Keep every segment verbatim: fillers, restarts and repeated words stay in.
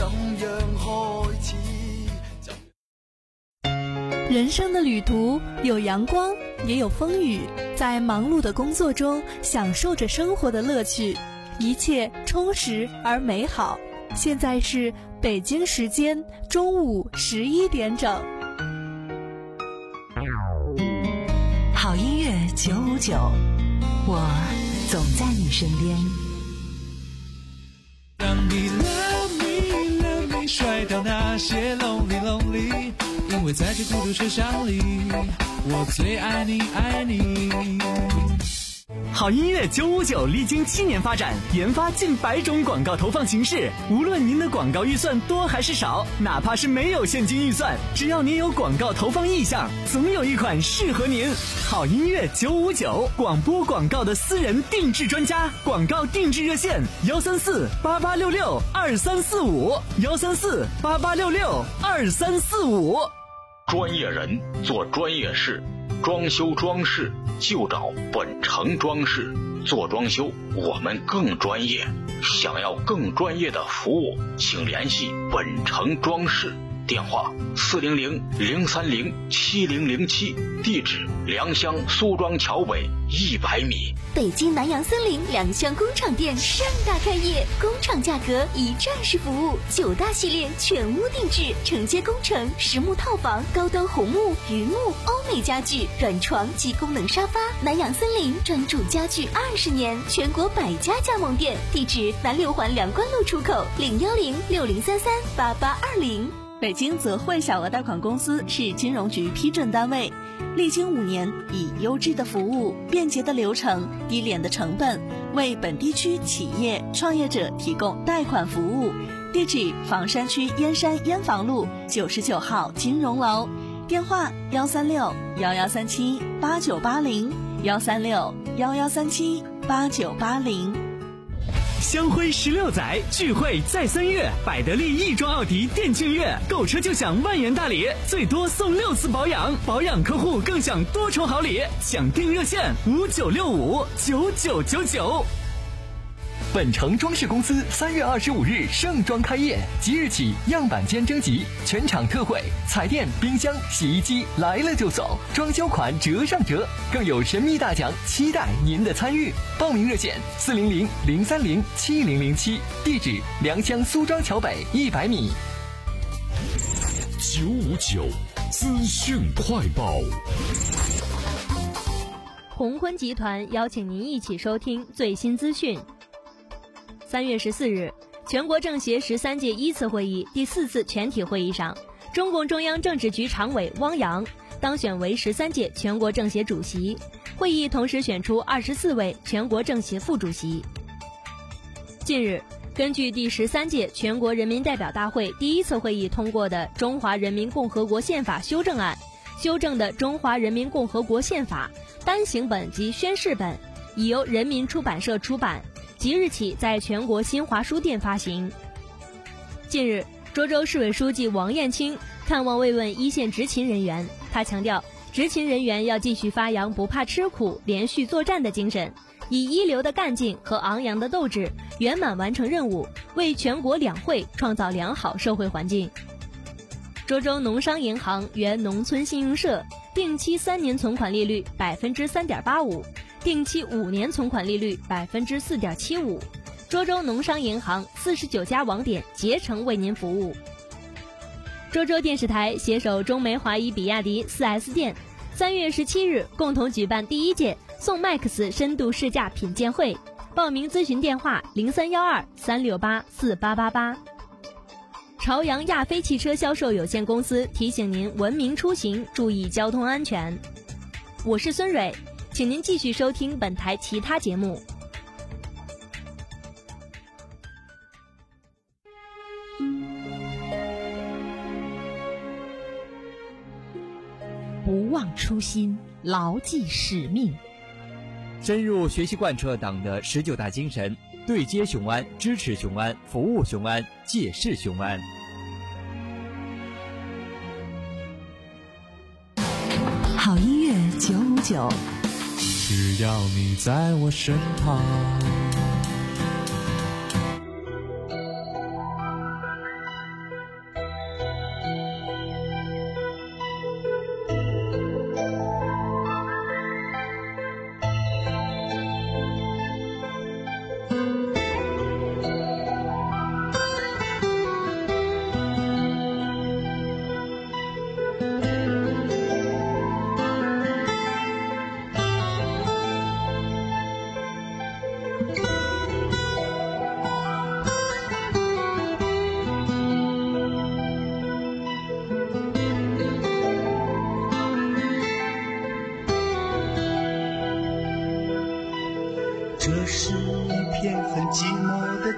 样开始。 人生的旅途有阳光，也有风雨，在忙碌的工作中享受着生活的乐趣，一切充实而美好。现在是北京时间中午十一点整。 好音乐九五九，我总在你身边。 让你 love me love me 甩掉那些 lonely lonely， 因为在这孤独车厢里，我最爱你爱你。 好音乐九五九历经七年发展，研发近百种广告投放形式。无论您的广告预算多还是少，哪怕是没有现金预算，只要您有广告投放意向，总有一款适合您。好音乐九五九，广播广告的私人定制专家，广告定制热线幺三四八八六六二三四五幺三四八八六六二三四五。 专业人做专业事，装修装饰就找本城装饰。做装修我们更专业，想要更专业的服务，请联系本城装饰，电话四零零零三零七零零七，地址良乡苏庄桥北一百米。 北京南洋森林良乡工厂店盛大开业，工厂价格一站式服务，九大系列全屋定制，承接工程、实木套房、高端红木、榆木、欧美家具、软床及功能沙发。南洋森林专注家具二十年，全国百家加盟店，地址南六环梁关路出口零幺零六零三三八八二零。 北京泽汇小额贷款公司是金融局批准单位，历经五年，以优质的服务、便捷的流程、低廉的成本，为本地区企业创业者提供贷款服务。地址：房山区燕山燕房路九十九号金融楼，电话幺三六幺幺三七八九八零幺三六幺幺三七八九八零。 香辉十六载，聚会在三月，百得利亦庄奥迪店庆月，购车就享万元大礼，最多送六次保养，保养客户更享多重好礼，抢订热线五九六五九九九九。 本城装饰公司三月二十五日盛装开业，即日起样板间征集，全场特惠，彩电、冰箱、洗衣机来了就送，装修款折上折，更有神秘大奖，期待您的参与。报名热线四零零零三零七零零七，地址良乡苏庄桥北一百米。 九五九资讯快报。 鸿坤集团邀请您一起收听最新资讯。三月十四日，全国政协十三届一次会议第四次全体会议上，中共中央政治局常委汪洋当选为十三届全国政协主席。会议同时选出二十四位全国政协副主席。近日，根据第十三届全国人民代表大会第一次会议通过的《中华人民共和国宪法修正案》，修正的《中华人民共和国宪法》单行本及宣誓本已由人民出版社出版，即日起在全国新华书店发行。近日，涿州市委书记王艳青看望慰问一线执勤人员，他强调，执勤人员要继续发扬不怕吃苦、连续作战的精神，以一流的干劲和昂扬的斗志，圆满完成任务，为全国两会创造良好社会环境。涿州农商银行原农村信用社定期三年存款利率百分之三点八五。定期五年存款利率百分之四点七五，涿州农商银行四十九家网点竭诚为您服务。涿州电视台携手中煤华谊比亚迪 四 S 店，三月十七日共同举办第一届宋 Max 深度试驾品鉴会，报名咨询电话零三幺二三六八四八八八。朝阳亚飞汽车销售有限公司提醒您文明出行，注意交通安全。我是孙蕊，请您继续收听本台其他节目。 不忘初心，牢记使命， 深入学习贯彻党的十九大精神，对接雄安，支持雄安，服务雄安，借势雄安。 好音乐九五九， 只要你在我身旁。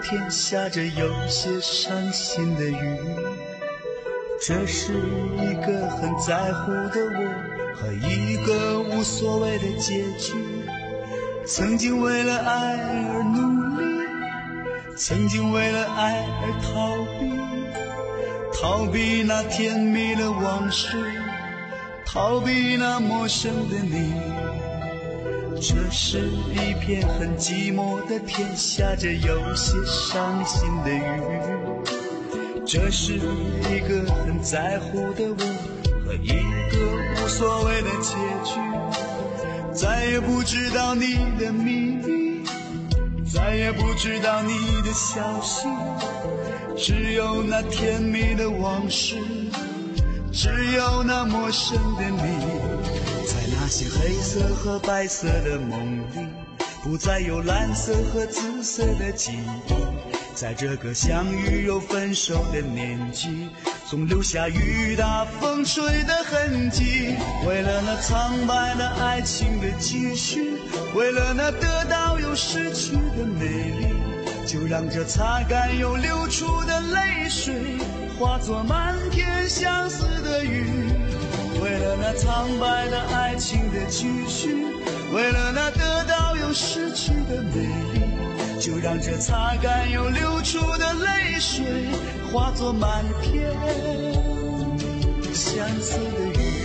天下着有些伤心的雨，这是一个很在乎的我和一个无所谓的结局。曾经为了爱而努力，曾经为了爱而逃避，逃避那甜蜜的往事，逃避那陌生的你。这是一片很寂寞的天，下着有些伤心的雨。这是一个很在乎的我和一个无所谓的结局。再也不知道你的秘密，再也不知道你的消息，只有那甜蜜的往事，只有那陌生的你。在那些黑色和白色的梦里，不再有蓝色和紫色的记忆。在这个相遇又分手的年纪，总留下雨打风吹的痕迹。为了那苍白的爱情的继续，为了那得到又失去的美丽，就让这擦干又流出的泪水化作漫天相思的雨。为了那苍白的爱情的继续，为了那得到又失去的美丽，就让这擦干又流出的泪水化作漫天相思的雨。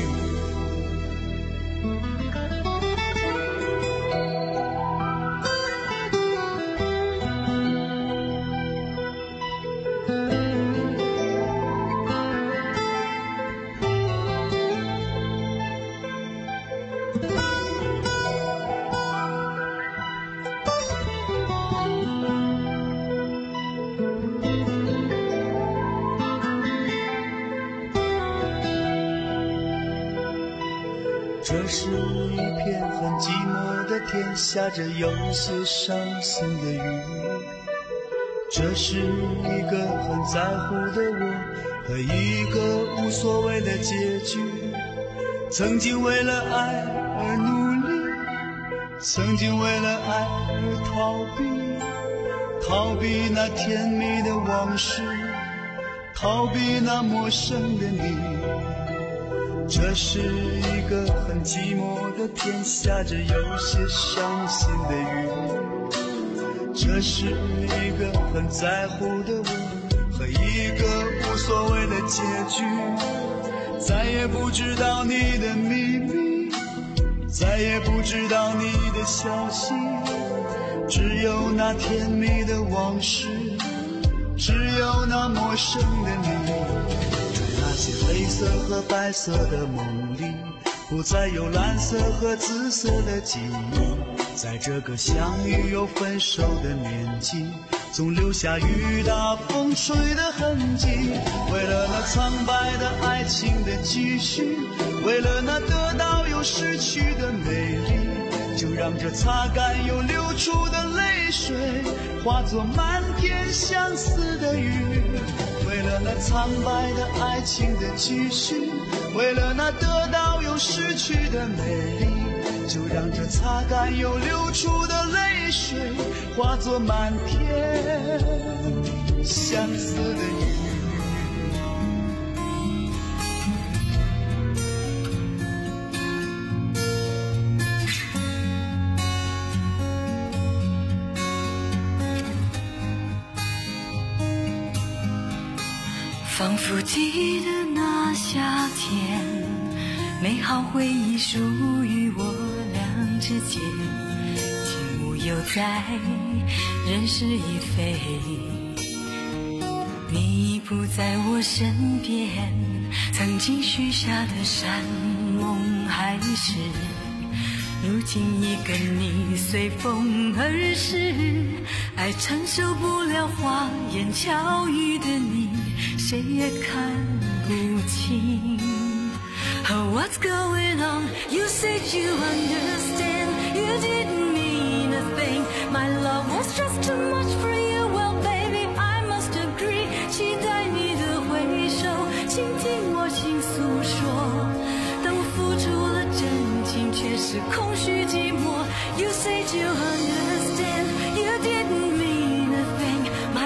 这是一片很寂寞的天，下着有些伤心的雨。这是一个很在乎的我和一个无所谓的结局。曾经为了爱而努力，曾经为了爱而逃避，逃避那甜蜜的往事，逃避那陌生的你。这是一个很寂寞的天，下着有些伤心的雨。这是一个很在乎的我和一个无所谓的结局。再也不知道你的秘密，再也不知道你的消息，只有那甜蜜的往事，只有那陌生的你。那些黑色和白色的梦里，不再有蓝色和紫色的记忆。在这个相遇又分手的年纪，总留下雨打风吹的痕迹。为了那苍白的爱情的继续，为了那得到又失去的美丽，就让这擦干又流出的泪水化作漫天相思的雨。为了那苍白的爱情的继续，为了那得到又失去的美丽，就让这擦干又流出的泪水化作漫天相思的雨。 仿佛记得那夏天，美好回忆属于我俩之间。景物又在，人事已非，你不在我身边，曾经许下的山盟海誓，如今已跟你随风而逝。爱承受不了花言巧语的你，谁也看不清。 Oh, what's going on? You said you understand. You didn't mean a thing. My love was just too much for you. Well, baby, I must agree. 期待你的回首，倾听我倾诉说。当我付出了真情，却是空虚寂寞。You said you understand. You didn't mean a thing. My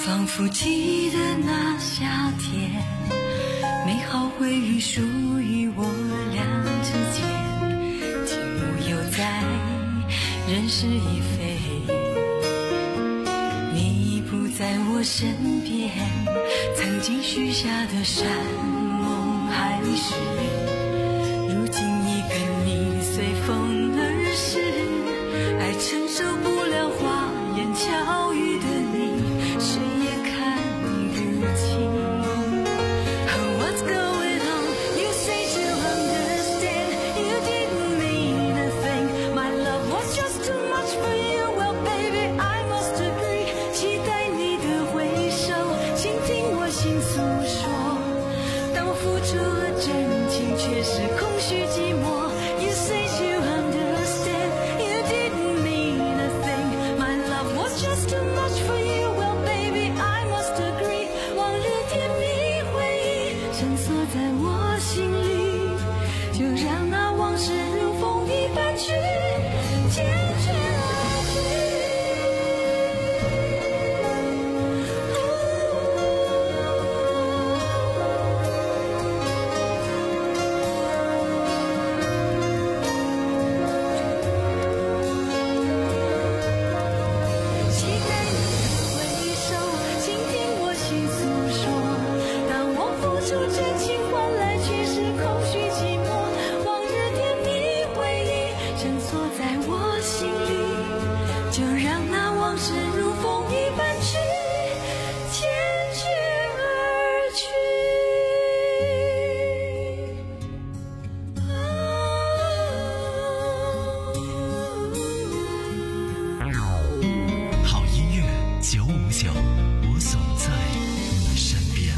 仿佛记得那夏天，美好回忆属于我俩之间，景物又在人事已非，你不在我身边，曾经许下的山盟海誓，如今已跟你随风而逝，爱承受不了花言巧语的你，谁也看不清。What's going on? You say you understand. You didn't mean a thing. My love was just too much for you. Well, baby, I must agree. 期待你的回首，倾听我心诉说。当付出和真情却是空虚寂寞。You say you understand. You didn't mean a thing. My love was just too much for you. Well, baby, I must agree. 往日甜蜜回忆深锁在我心里，就让那往事如风一般去缱绻而去。期待你的回首，倾听我心诉说。当我付出真情换来却是空虚寂寞，往日甜蜜回忆深锁在我心里，就让那往事如风一般去缱绻而去。 好音乐九五九，我总在你身边。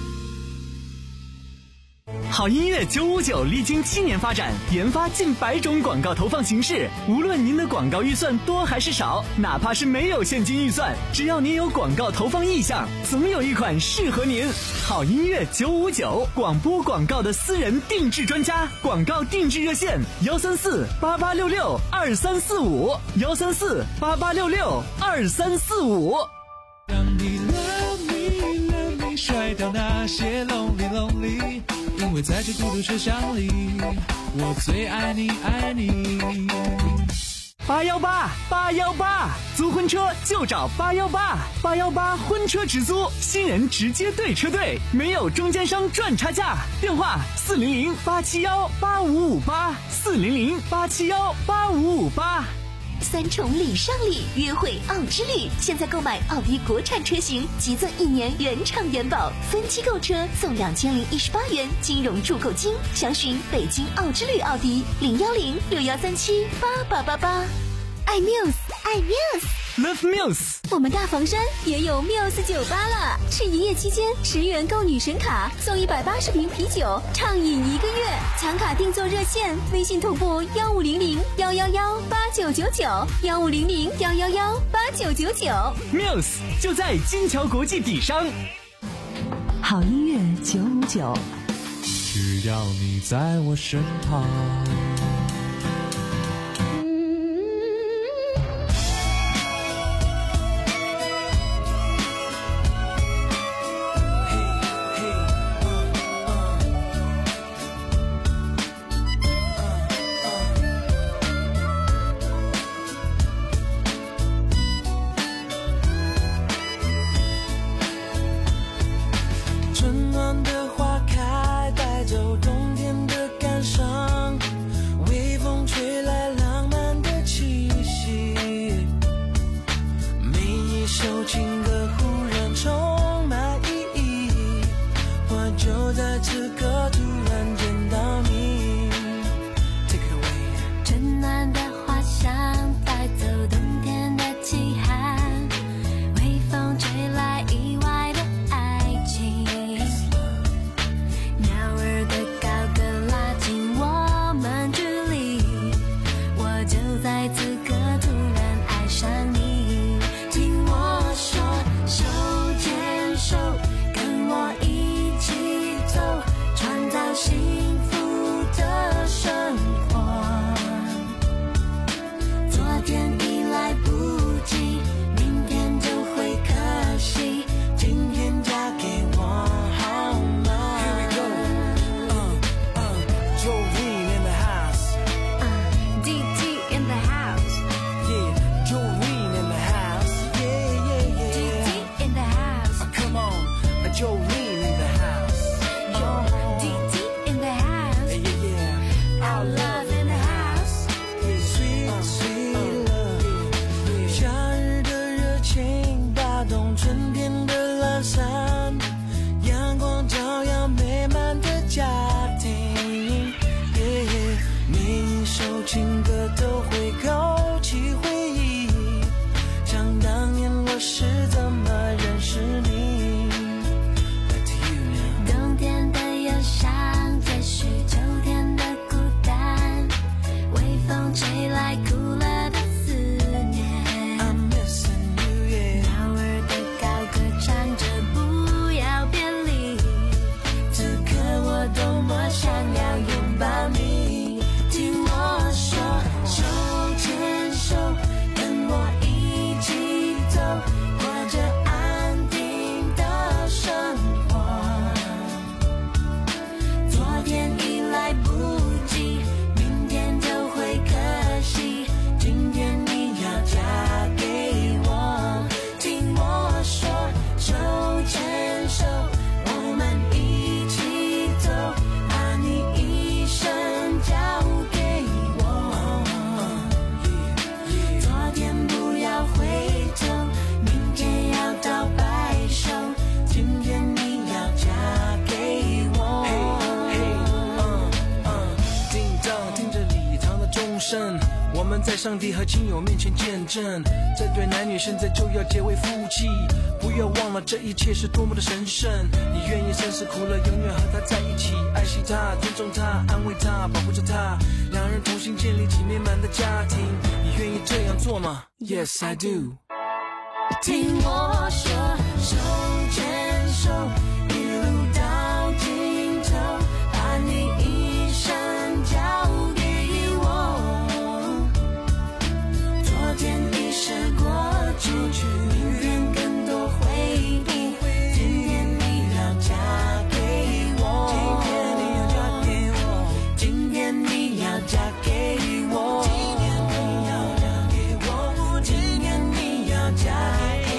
好音乐九五九历经七年发展，研发近百种广告投放形式。无论您的广告预算多还是少，哪怕是没有现金预算，只要您有广告投放意向，总有一款适合您。好音乐九五九，广播广告的私人定制专家，广告定制热线：幺三四八八六六二三四五，幺三四八八六六二三四五。 让你 love me love me 甩掉那些 lonely lonely， 因为在这孤独车厢里，我最爱你爱你。 八幺八八幺八，租婚车就找八幺八，八幺八婚车直租，新人直接对车队，没有中间商赚差价。电话四零零八七幺八五五八，四零零八七幺八五五八。 三重礼上礼，约会奥之旅。现在购买奥迪国产车型，即赠一年原厂原保，分期购车送两千零一十八元金融助购金。详询北京奥之旅奥迪零幺零六幺三七八八八八。爱 Muse， 爱 Muse。Love Muse， 我们大房山也有 Muse 酒吧了，是营业期间十元购女神卡送一百八十瓶啤酒，畅饮一个月。抢卡订座热线：微信同步幺五零零幺幺幺八九九九，幺五零零幺幺幺八九九九。 Muse 就在金桥国际底商。 好音乐九五九， 只要你在我身旁。 春暖的花开，带走冬天的感伤。 晚上，阳光照耀美满的家庭，每一首情歌都会勾起回忆，想当年我是怎么认识你。 Back to you now。 冬天的忧伤追续秋天的孤单，微风吹来哭了的思念， I'm missing you, yeah。 鸟儿的高歌唱着不要别离，此刻我多么想要拥抱你，听我说，手牵手，跟我一起走，过着安定的生活。昨天已来不及，明天就会可惜，今天你要嫁给我，听我说，手牵手，我们一起走，把你一生交给我。昨天不要回头，明天要到白首，今天你要嫁给我。 叮当，听着礼堂的钟声，我们在上帝和亲友面前见证，这对男女现在就要结为夫妻。不要忘了这一切是多么的神圣，你愿意生死苦乐永远和他在一起，爱惜他，尊重他，安慰他，保护着他，两人同心建立起美满的家庭。你愿意这样做吗？ Yes, I do。 听我说，手牵手，一路到尽头，把你一生交给我。昨天已是过去，明天更多回忆，今天你要嫁给我，今天你要嫁给我，今天你要嫁给我，今天你要嫁给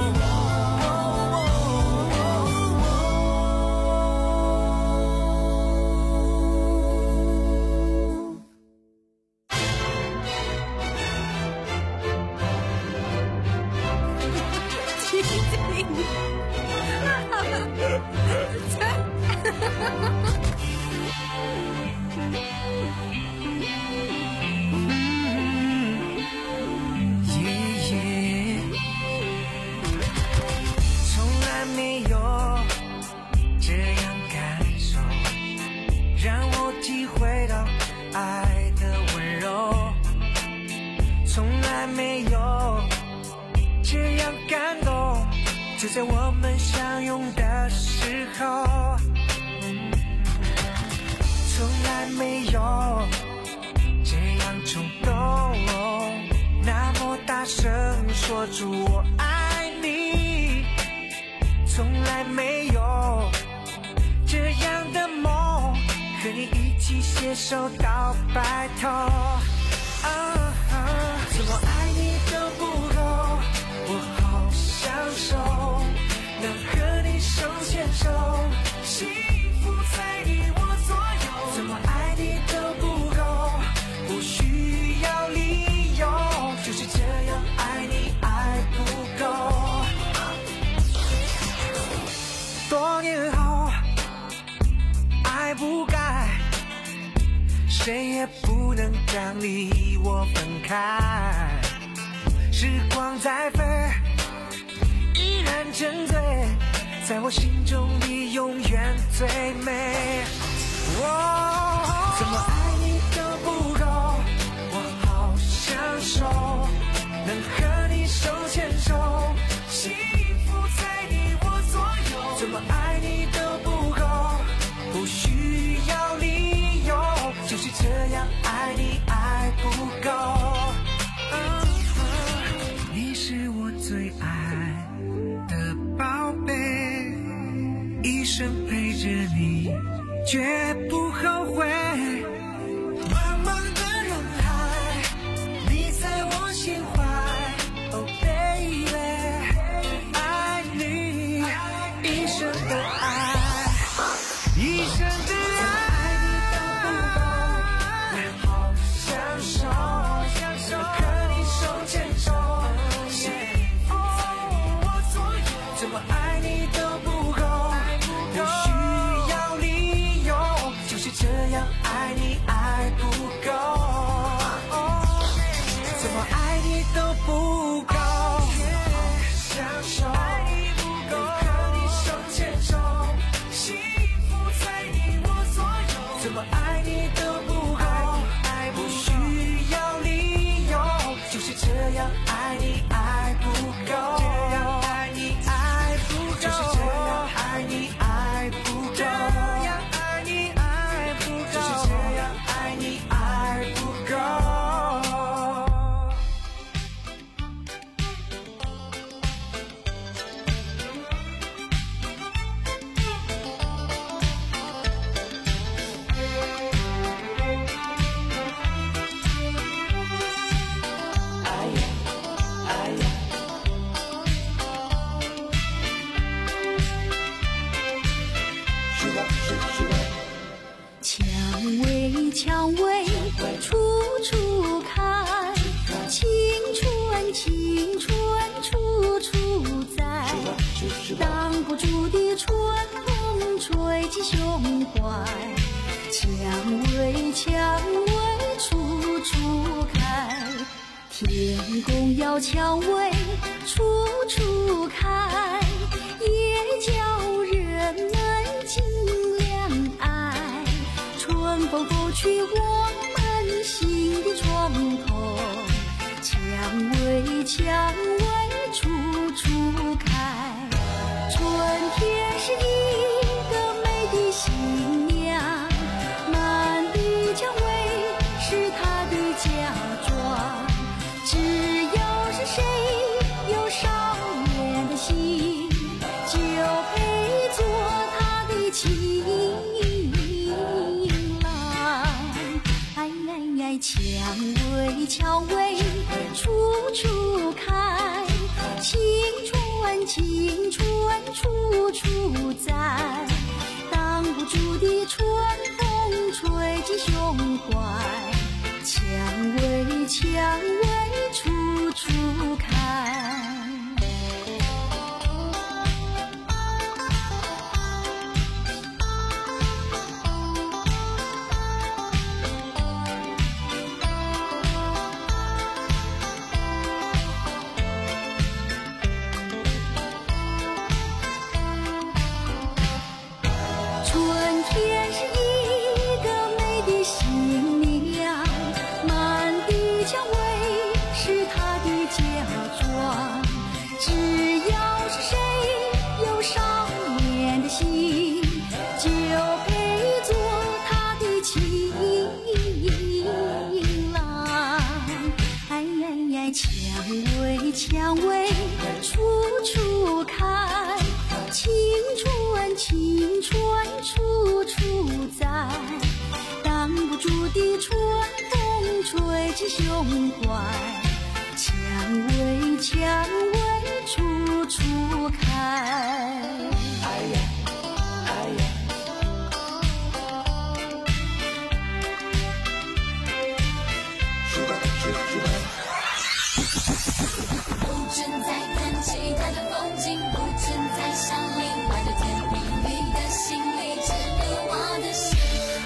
从来没有这样感受，让我体会到爱的温柔。从来没有这样感动，就在我们相拥的时候。从来没有这样冲动，那么大声说出我爱你。从来没有这样的梦，和你一起携手到白头。啊啊、怎么爱你都不够，我好享受，能和你手牵手，幸福在你我左右。怎么爱你都不够，不需要理由，就是这样爱你爱不够。多年后，爱不该，谁也不能将你我分开。时光在飞，依然沉醉，在我心中你永远最美。哦，怎么爱你都不够，我好享受，能和你手牵手，幸福在你我左右。怎么爱你都不够，不需要理由，就是这样爱你爱不够。嗯嗯、你是我最爱的宝贝，一生陪着你，绝不后悔。茫茫的人海，你在我心怀。Oh baby， 爱你一生的爱，一生的爱。我好享受，和你手牵手，幸福在我左右。 怎么爱你都不够，不需要理由，就是这样爱你爱不够，怎么爱你都不够，享受爱你不够，和你手牵手，幸福在你我左右，怎么爱你都不够，爱不需要理由，就是这样爱你爱不够，这样爱你爱不够，就是这样爱你爱不够，这样爱你爱不够，就是这样爱你爱不够。 蔷薇，蔷薇，处处开，青春，青春，处处在，挡不住的春风吹进胸怀。蔷薇，蔷薇，处处开，天空要蔷薇，处处开，也叫人们尽量爱。春风拂去我们心的窗口，蔷薇，蔷薇，处处开。春天是一个美的新娘，满地蔷薇是她的嫁妆。只要是谁有少年的心，就配做她的情郎。哎哎哎，蔷薇，蔷薇，处处开，青春，青春，处处在，挡不住的春风吹进胸怀。蔷薇，蔷薇，处处开。春天是一个美的新娘，满地蔷薇是她的嫁妆。只要是谁有少年的心，就配做她的情郎。哎哎哎，蔷薇，蔷薇，处处开，青春，青春，处处在，挡不住的春风吹进胸怀。蔷薇，蔷薇，处处开。哎呀，哎呀。 不准再看其他的风景，不准再想另外的天地，你的心里只有我的心。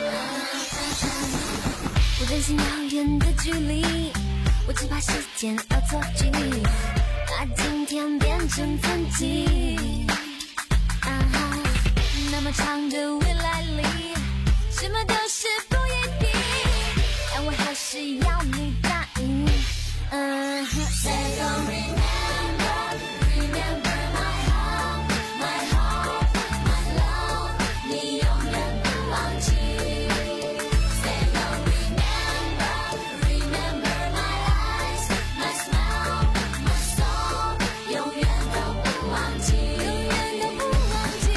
我担心遥远的距离，我只怕时间要错距，把今天变成曾经。啊哈，那么长的未来里，什么都是不一定，但我还是要你答应。嗯哼。Say don't remember, remember my heart, my heart, my love， 你永远不忘记。Say don't remember, remember my eyes, my smile, my soul， 永远都不忘记，永远都不忘记。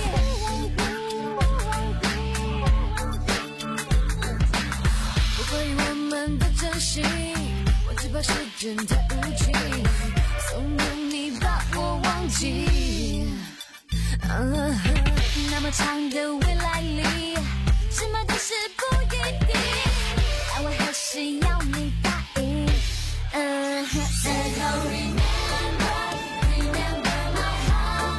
不关于我们的真心，我只怕时间太无情，怂恿你把我忘记。Uh-huh. 那么长的未来里，什么都是不一定，但我还是要你答应。Uh-huh. Say don't remember, remember my heart,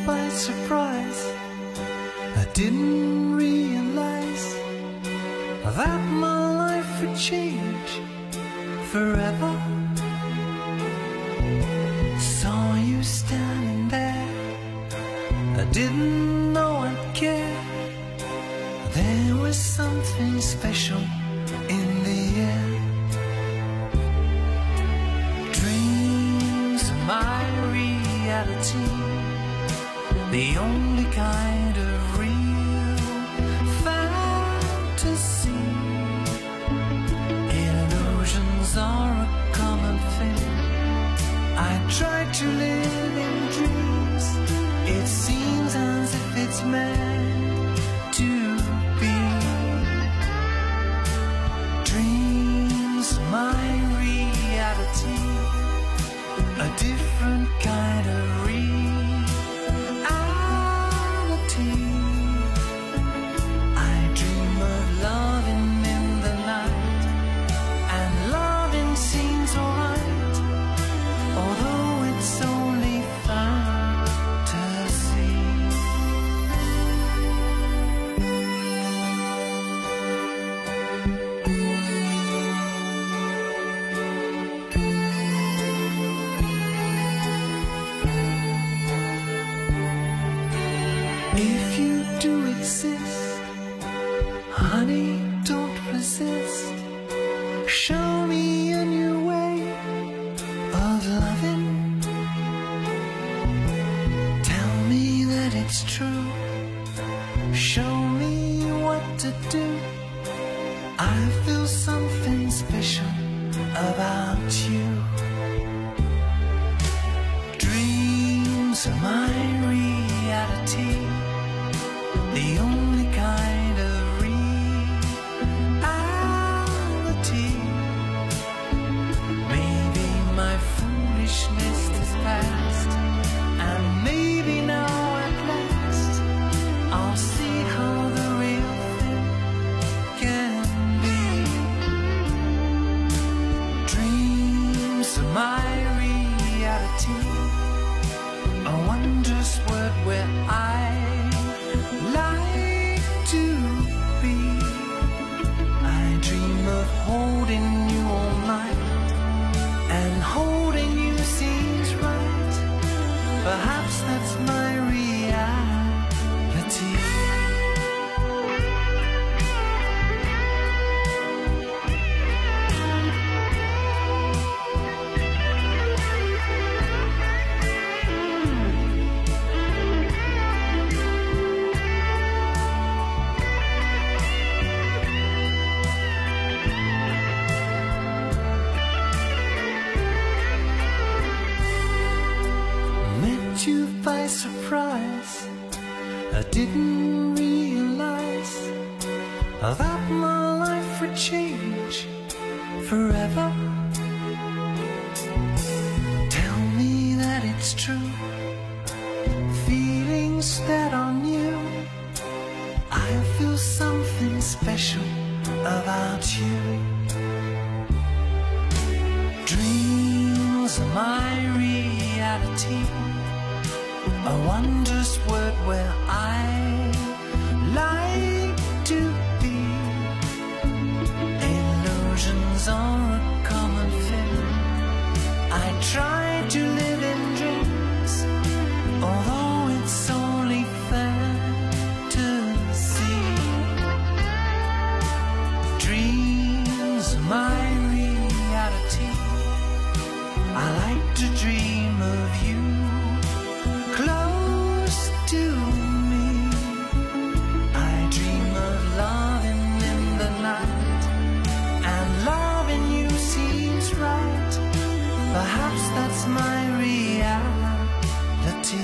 by surprise. I didn't realize that my life would change forever. Saw you standing there, I didn't know I'd care. There was something special in the air. Dreams are my reality, the only kind of real fantasy. Illusions are a common thing. I try to live in dreams. It seems as if it's meant to be. Dreams are my reality, a different kind of reality. I dream of loving in the night, and loving seems alright, although it's only fantasy. If you do exist, honey, don't resist. Show me a new way of loving. Tell me that it's true. Show me what to do. I feel something special about you. Dreams are my reality, the only kind of reality. Maybe my foolishness is past, and maybe now at last I'll see how the real thing can be. Dreams are my reality, a wondrous word where I like to be. I dream of holding you all night, and holding you seems right. Perhaps that's my reality. Met you by surprise, I didn't realize that my life would change forever. Tell me that it's true, feelings that are new. I feel something special about you. Dreams are my reality, a wondrous word where I like to be. Illusions are a common thing. I try to live in dreams, although it's only fantasy. Dreams are my reality. I like to dream of you close to me. I dream of loving in the night, and loving you seems right. Perhaps that's my reality.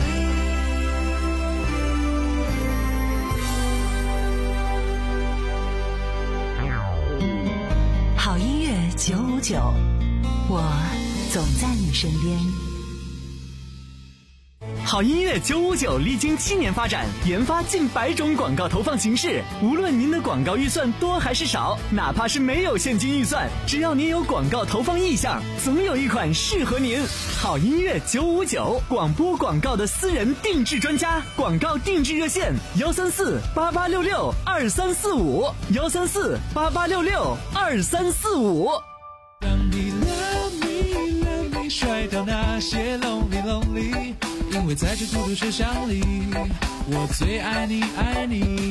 好音乐九五九，我总在你身边。 好音乐九五九历经七年发展，研发近百种广告投放形式。无论您的广告预算多还是少，哪怕是没有现金预算，只要您有广告投放意向，总有一款适合您。好音乐九五九，广播广告的私人定制专家，广告定制热线：幺三四八八六六二三四五，幺三四八八六六二三四五。 当你 love me love me 甩掉那些 lonely lonely， 因为在这孤独车厢里，我最爱你爱你。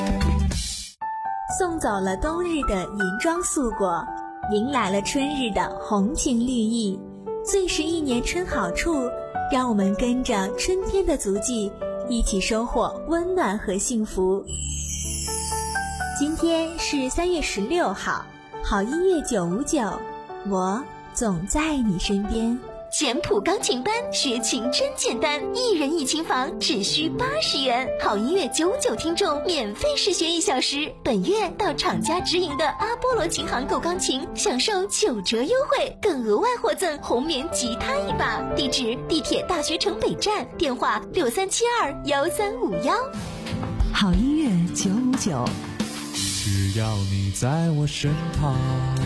送走了冬日的银装素裹，迎来了春日的红情绿意。最是一年春好处，让我们跟着春天的足迹，一起收获温暖和幸福。今天是三月十六号，好音乐九五九，我总在你身边。 简谱钢琴班学琴真简单，一人一琴房只需八十元，好音乐九五九听众免费试学一小时。本月到厂家直营的阿波罗琴行购钢琴，享受九折优惠，更额外获赠红棉吉他一把。地址：地铁大学城北站，电话六三七二幺三五幺。 好音乐九五九， 只要你在我身旁。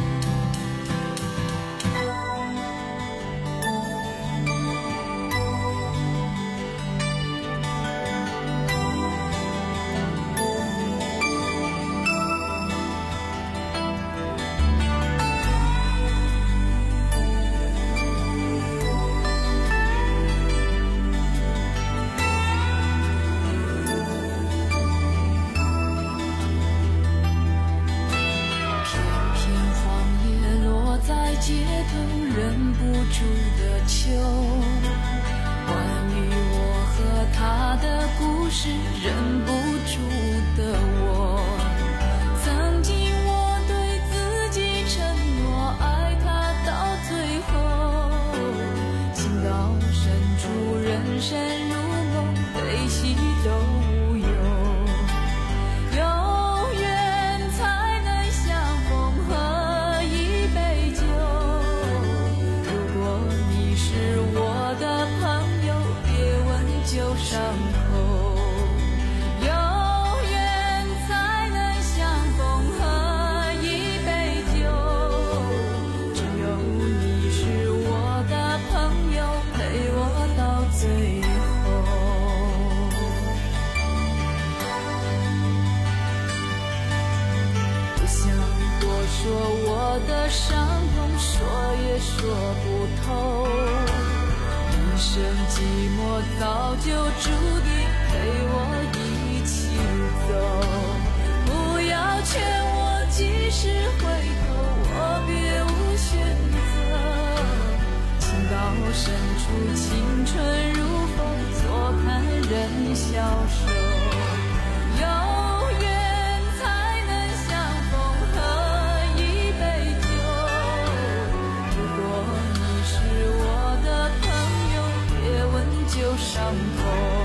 早就注定陪我一起走，不要劝我及时回头，我别无选择。情到深处，青春如风，坐看人消瘦。有缘才能相逢，喝一杯酒。如果你是我的朋友，别问旧伤口。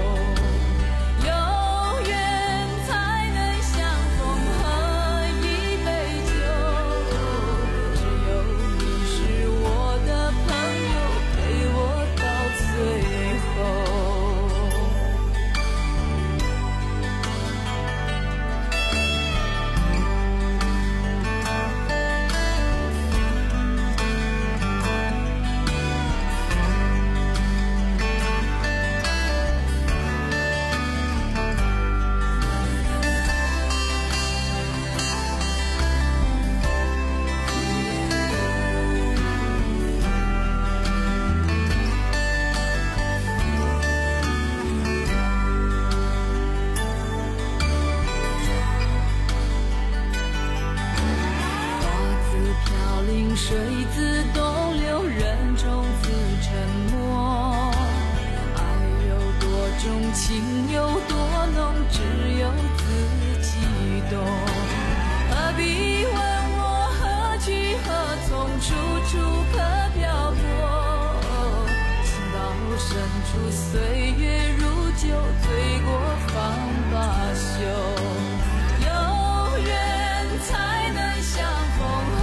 水自东流，人终自沉没。爱有多重，情有多浓，只有自己懂。何必问我何去何从，处处可漂泊。情到深处，岁月如酒，醉过方罢休。有缘才能相逢，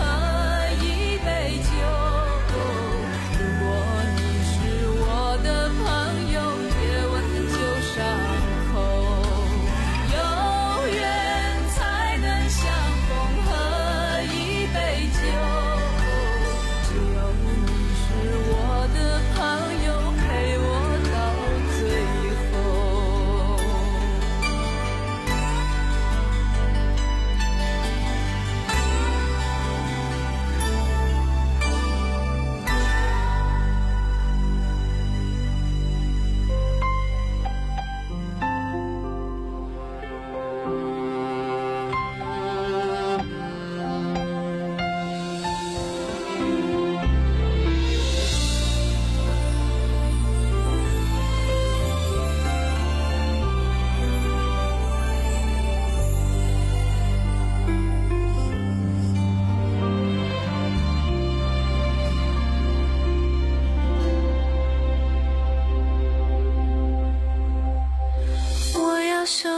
如果你是我的朋友，别问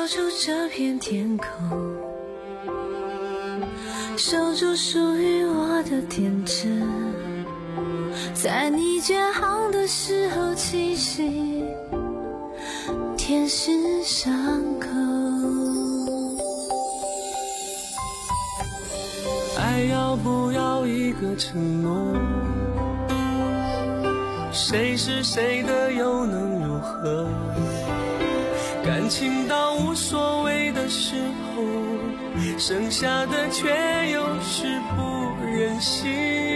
守住这片天空，守住属于我的天真，在你绝航的时候栖息天使伤口。 爱要不要一个承诺？谁是谁的又能如何？感情到无所谓的时候，剩下的却又是不忍心。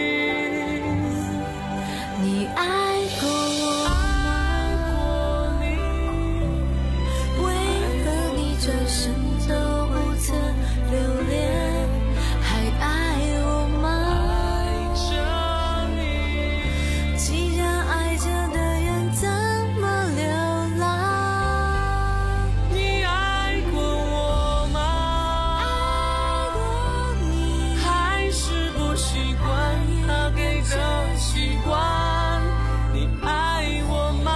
你爱过我吗？为何你转身都不曾留恋？还爱我吗？ 爱着你， 既然爱着的人怎么流浪？ 你爱过我吗？ 爱过你， 还是不习惯他给的习惯？你爱我吗？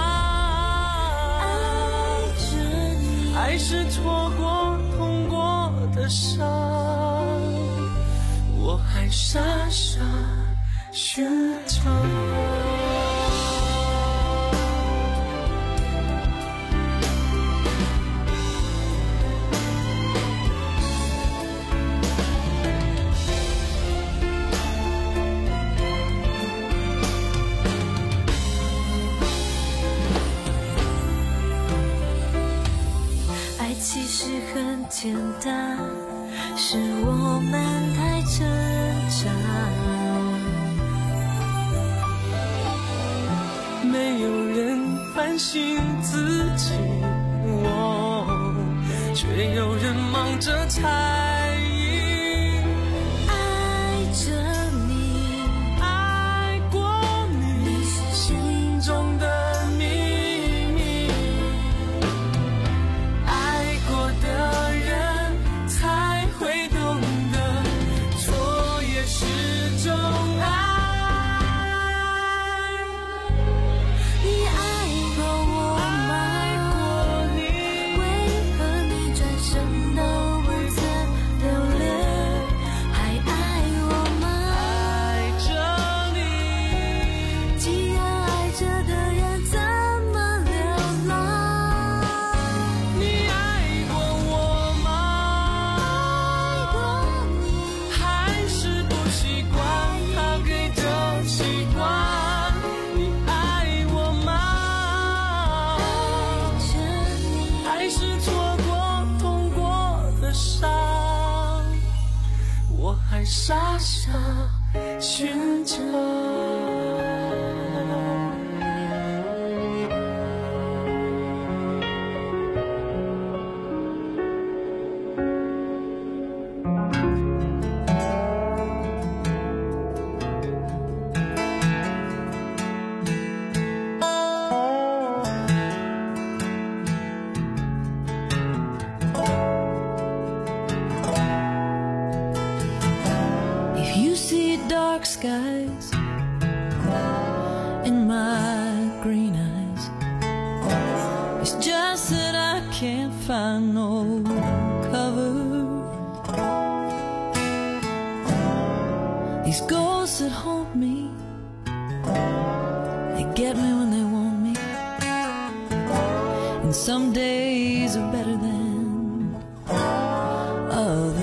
爱着你， 爱是错过痛过的伤，我还傻傻寻找。 爱其实很简单，是我们太挣扎。 没有人反省自己，我却有人忙着猜疑。 爱着你， 爱过你， 你是心中的秘密。爱过的人才会懂得，错也是种爱。 你爱过我吗？ 爱过你， 为何你转身都不曾留恋？还爱我吗？ 爱着你， 既然爱着的人怎么流浪？ 你爱过我吗？ 爱过你， 还是不习惯他给的习惯？你爱我吗？ 爱着你， 还是错过痛过的伤，我还傻傻寻找。 If you see dark skies in my green eyes, it's just that I can't find no cover. These ghosts that haunt me, they get me when they want me, and some days are better than others.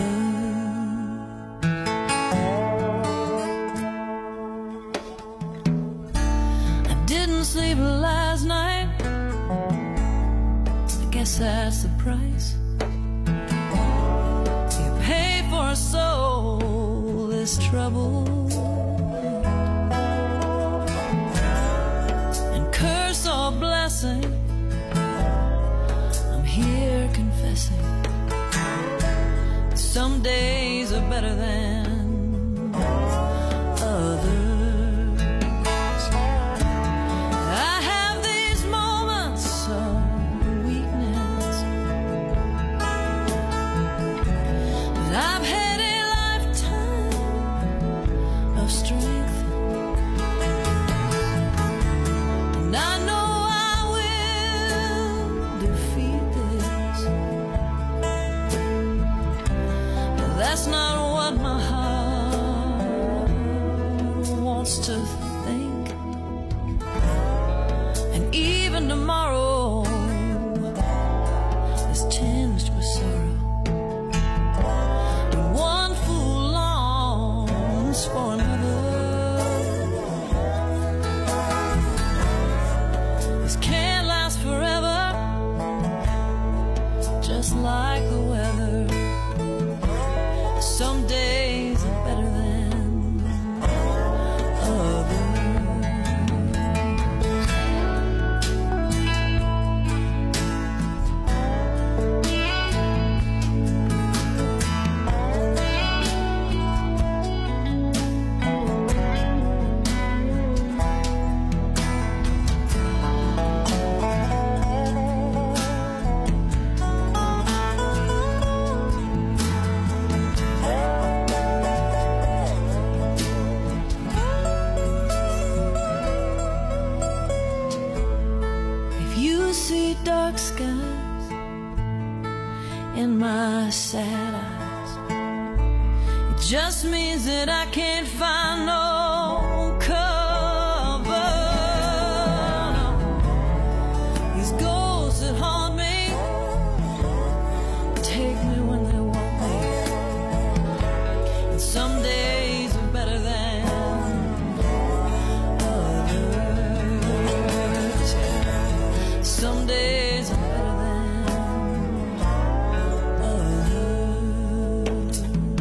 Didn't sleep last night, I guess that's the price you pay for a soul this trouble. And curse or blessing, I'm here confessing, some days are better than others. I've had a lifetime of strength, and I know I will defeat this. see dark skies in my sad eyes. It just means that I can't find no cover. These ghosts that haunt me take me when they want me, and some days are better than others. Some days are better than others.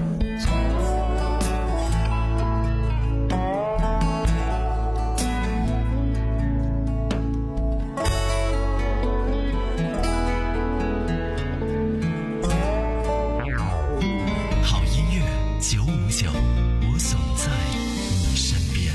好音乐九五九，我总在你身边。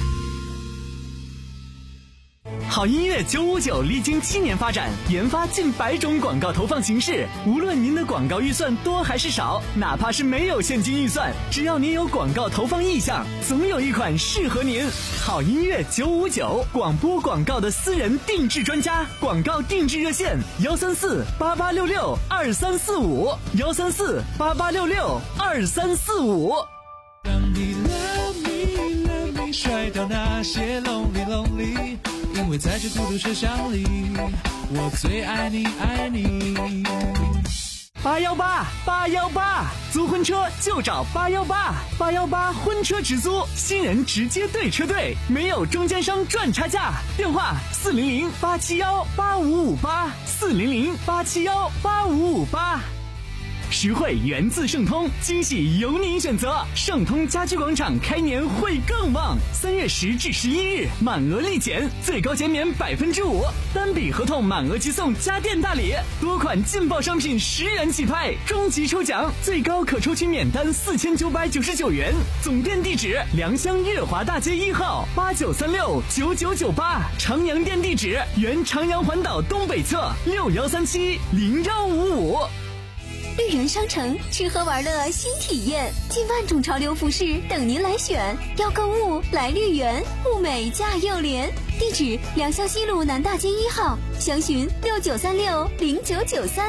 好音乐九五九历经七年发展，研发近百种广告投放形式。无论您的广告预算多还是少，哪怕是没有现金预算，只要您有广告投放意向，总有一款适合您。好音乐九五九，广播广告的私人定制专家，广告定制热线：幺三四八八六六二三四五，幺三四八八六六二三四五。 让你 love me love me 甩掉那些 lonely lonely， 因为在这孤独车厢里，我最爱你爱你。 八幺八八幺八，租婚车就找八幺八，八幺八婚车直租，新人直接对车队，没有中间商赚差价。电话四零零八七幺八五五八，四零零八七幺八五五八。实惠源自盛通，惊喜由您选择。盛通家居广场开年会更旺，三月十至十一日满额立减，最高减免百分之五，单笔合同满额即送家电大礼，多款劲爆商品十元起拍，终极抽奖最高可抽取免单四千九百九十九元。总店地址：良乡悦华大街一号八九三六九九九八，长阳店地址：原长阳环岛东北侧六幺三七零幺五五。 绿人商城吃喝玩乐新体验，近万种潮流服饰等您来选。要购物来绿园，物美价又廉。地址：良乡西路南大街一号，详询六九三六零九九三。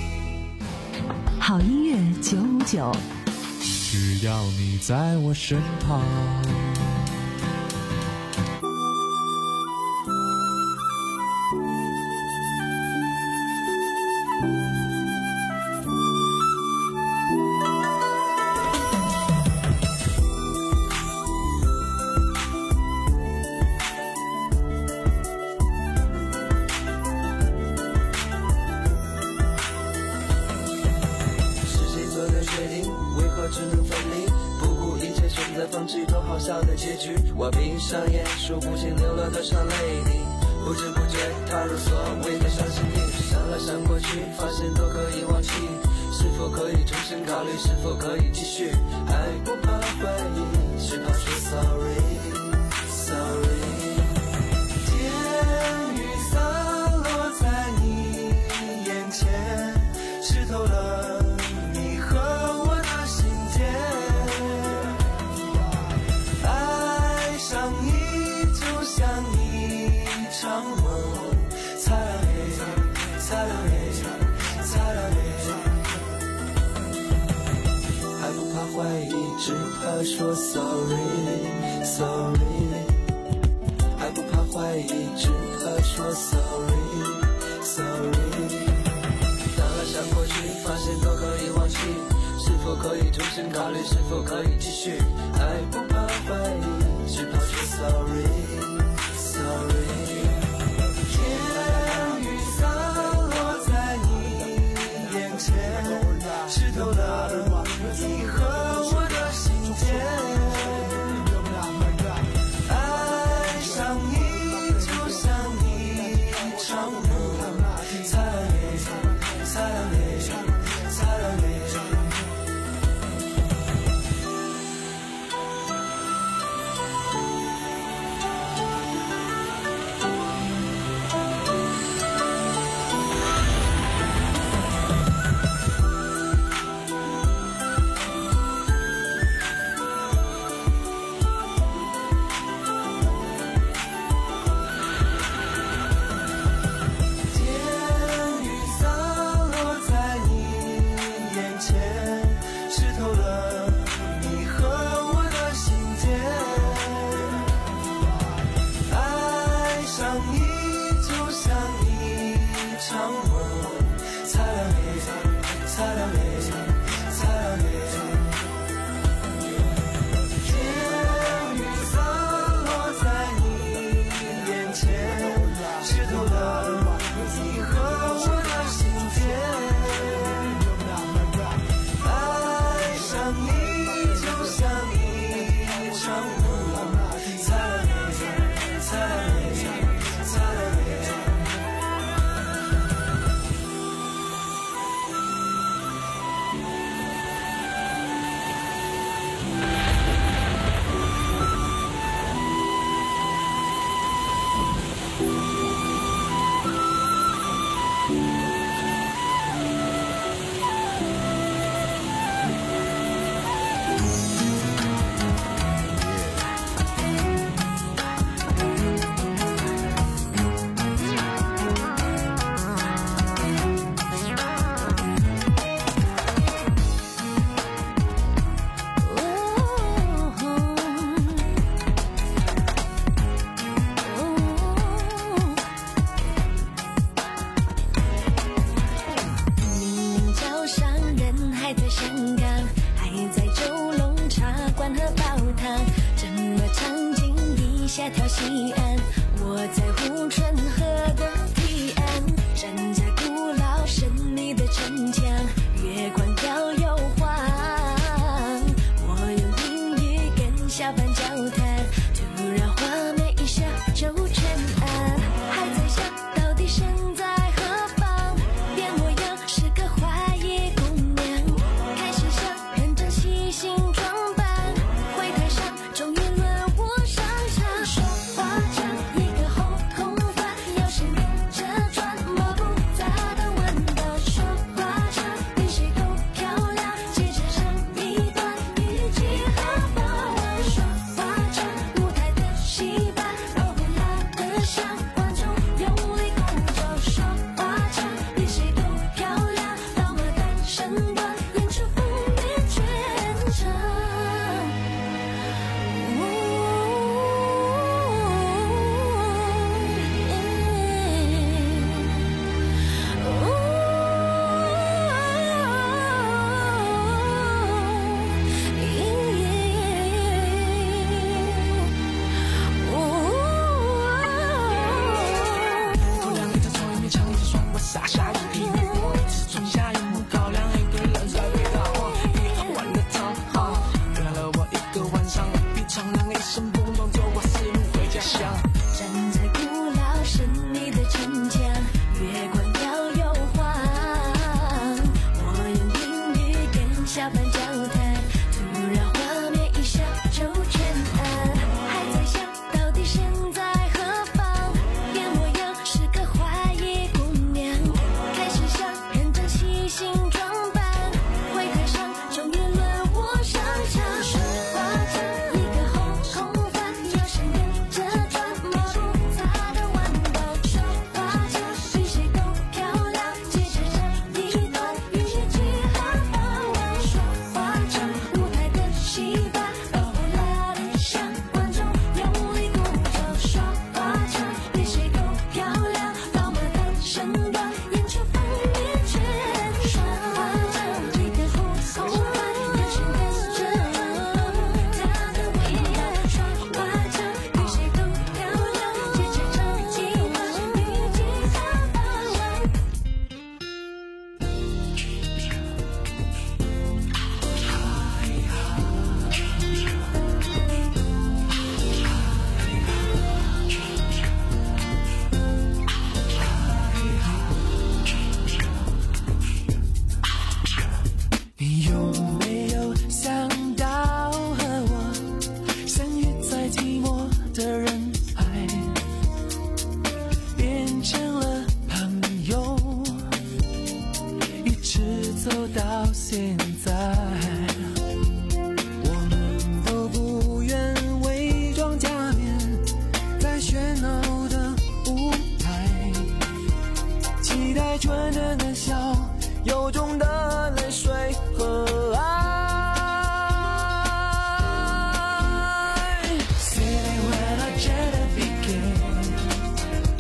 好音乐九五九， 只要你在我身旁。 我闭上眼，数不清流了多少泪滴，不知不觉踏入所谓的伤心地，想来想过去，发现都可以忘记，是否可以重新考虑，是否可以继续，还不怕怀疑，只怕说 sorry sorry。 天雨洒落在你眼前，湿透了你和我的心间，想你就像一场梦，擦亮泪，擦亮泪，擦亮泪，还不怕怀疑，只怕说 sorry sorry， 还不怕怀疑，只怕说 sorry sorry。 当然想过去，发现都可以忘记，是否可以重新考虑，是否可以继续，还不怕怀疑，只怕说 sorry sorry。 天雨洒落在你眼前，湿透了你和我的心间，爱上你就像一场梦，擦亮泪，擦亮泪，擦亮泪。 你就像一场梦，擦亮泪，擦亮泪，擦亮泪。天雨洒落在你眼前，湿透了你和我的心间。爱上你就像一场梦，擦亮泪，擦亮泪，擦亮泪。 条西岸，我在护城河的堤岸，站在古老神秘的城墙，月光摇又晃。我用英语跟小班交谈，突然画面一下就全暗，还在想到底身在何方，变模样是个怀疑姑娘，开始想认真细心装扮，会台上终于轮我上场。说话像一个后空翻，要是连着转摸不杂的豌豆，说话像比谁都漂亮，接着唱一段语气和发问，说话像舞台的戏班，欧拉的向观众用力拱手，说话像比谁都漂亮，到了单身段演出风靡全场。 头两一张从一面墙一直双我洒下一滴泪，我一直种下一亩高粱，一个人在味道，一好玩的汤好，原来了我一个晚上，比唱两一声不动走我四路回家乡。 站在古老神秘的城墙，月光摇又晃，我用英语跟小班交谈，突然画面一下就全暗，还在想到底身在何方，变模样是个怀疑姑娘，开始想认真细心装扮，会台上终于轮我上场。说话像一个后空翻，要是连着转摸不杂的豌豆，说话像比谁都漂亮，接着唱一段语气和发问，说话像舞台的戏班，欧拉的向观众用力鼓手，说话像比谁都漂亮，到了单身段演出风靡全场。说话像一个后空翻，要是连着转摸不杂的豌豆，说话像比谁都漂亮，接着唱一段语气和发问。 你有没有想到和我相遇在寂寞的人海，变成了朋友，一直走到现在。我们都不愿伪装假面，在喧闹的舞台，期待纯真的笑，由衷的泪水和爱。City when I try to begin，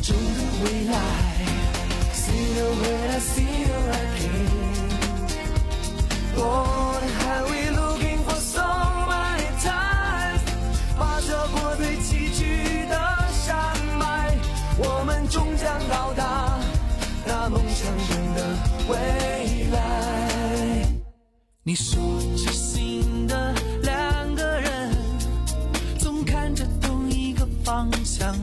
中的未来。See you when I see you again. Lord, have we looking for so many times? 跋涉过最崎岖的山脉，我们终将到达那梦想中的未来。 你说知心的两个人，总看着同一个方向，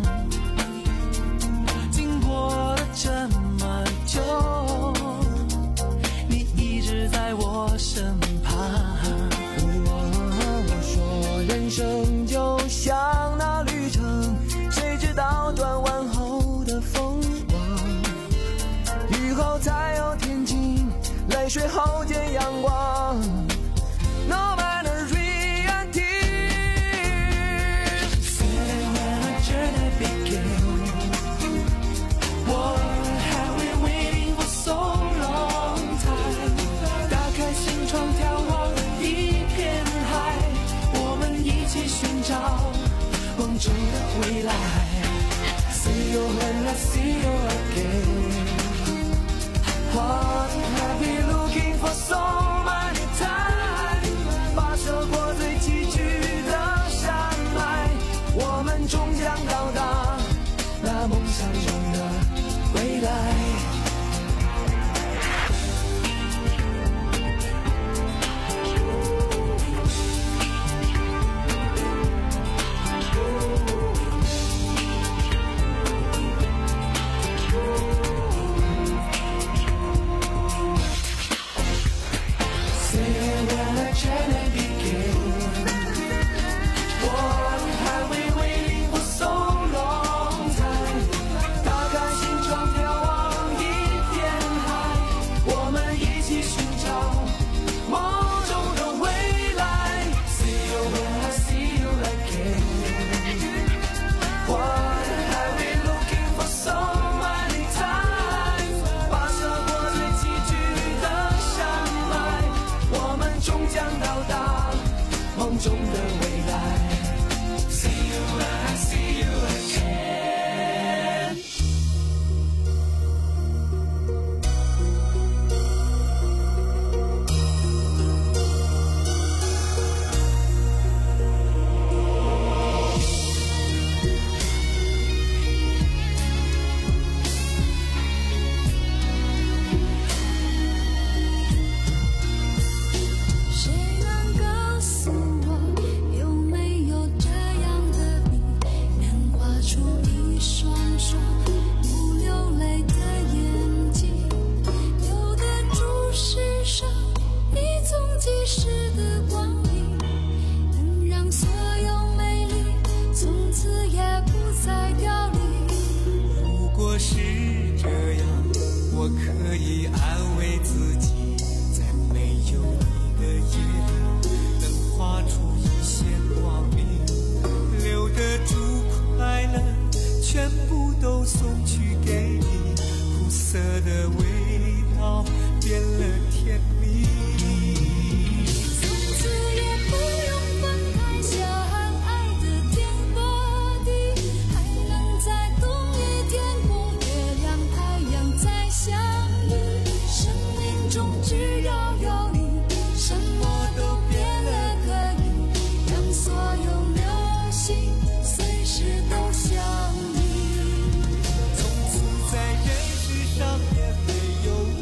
经过了这么久，你一直在我身旁。 我说人生就像那旅程，谁知道转弯后的风光，雨后才有天晴，泪水后见阳光。No matter reality, say when a journey begins, what have we waiting for so long time? 打开心窗眺望一片海，我们一起寻找梦中的未来。See you when I see you again. What have we looking for so many times? 跋涉过最崎岖的山脉，我们终将到达那梦想中的未来。 送去给你，苦涩的味道变了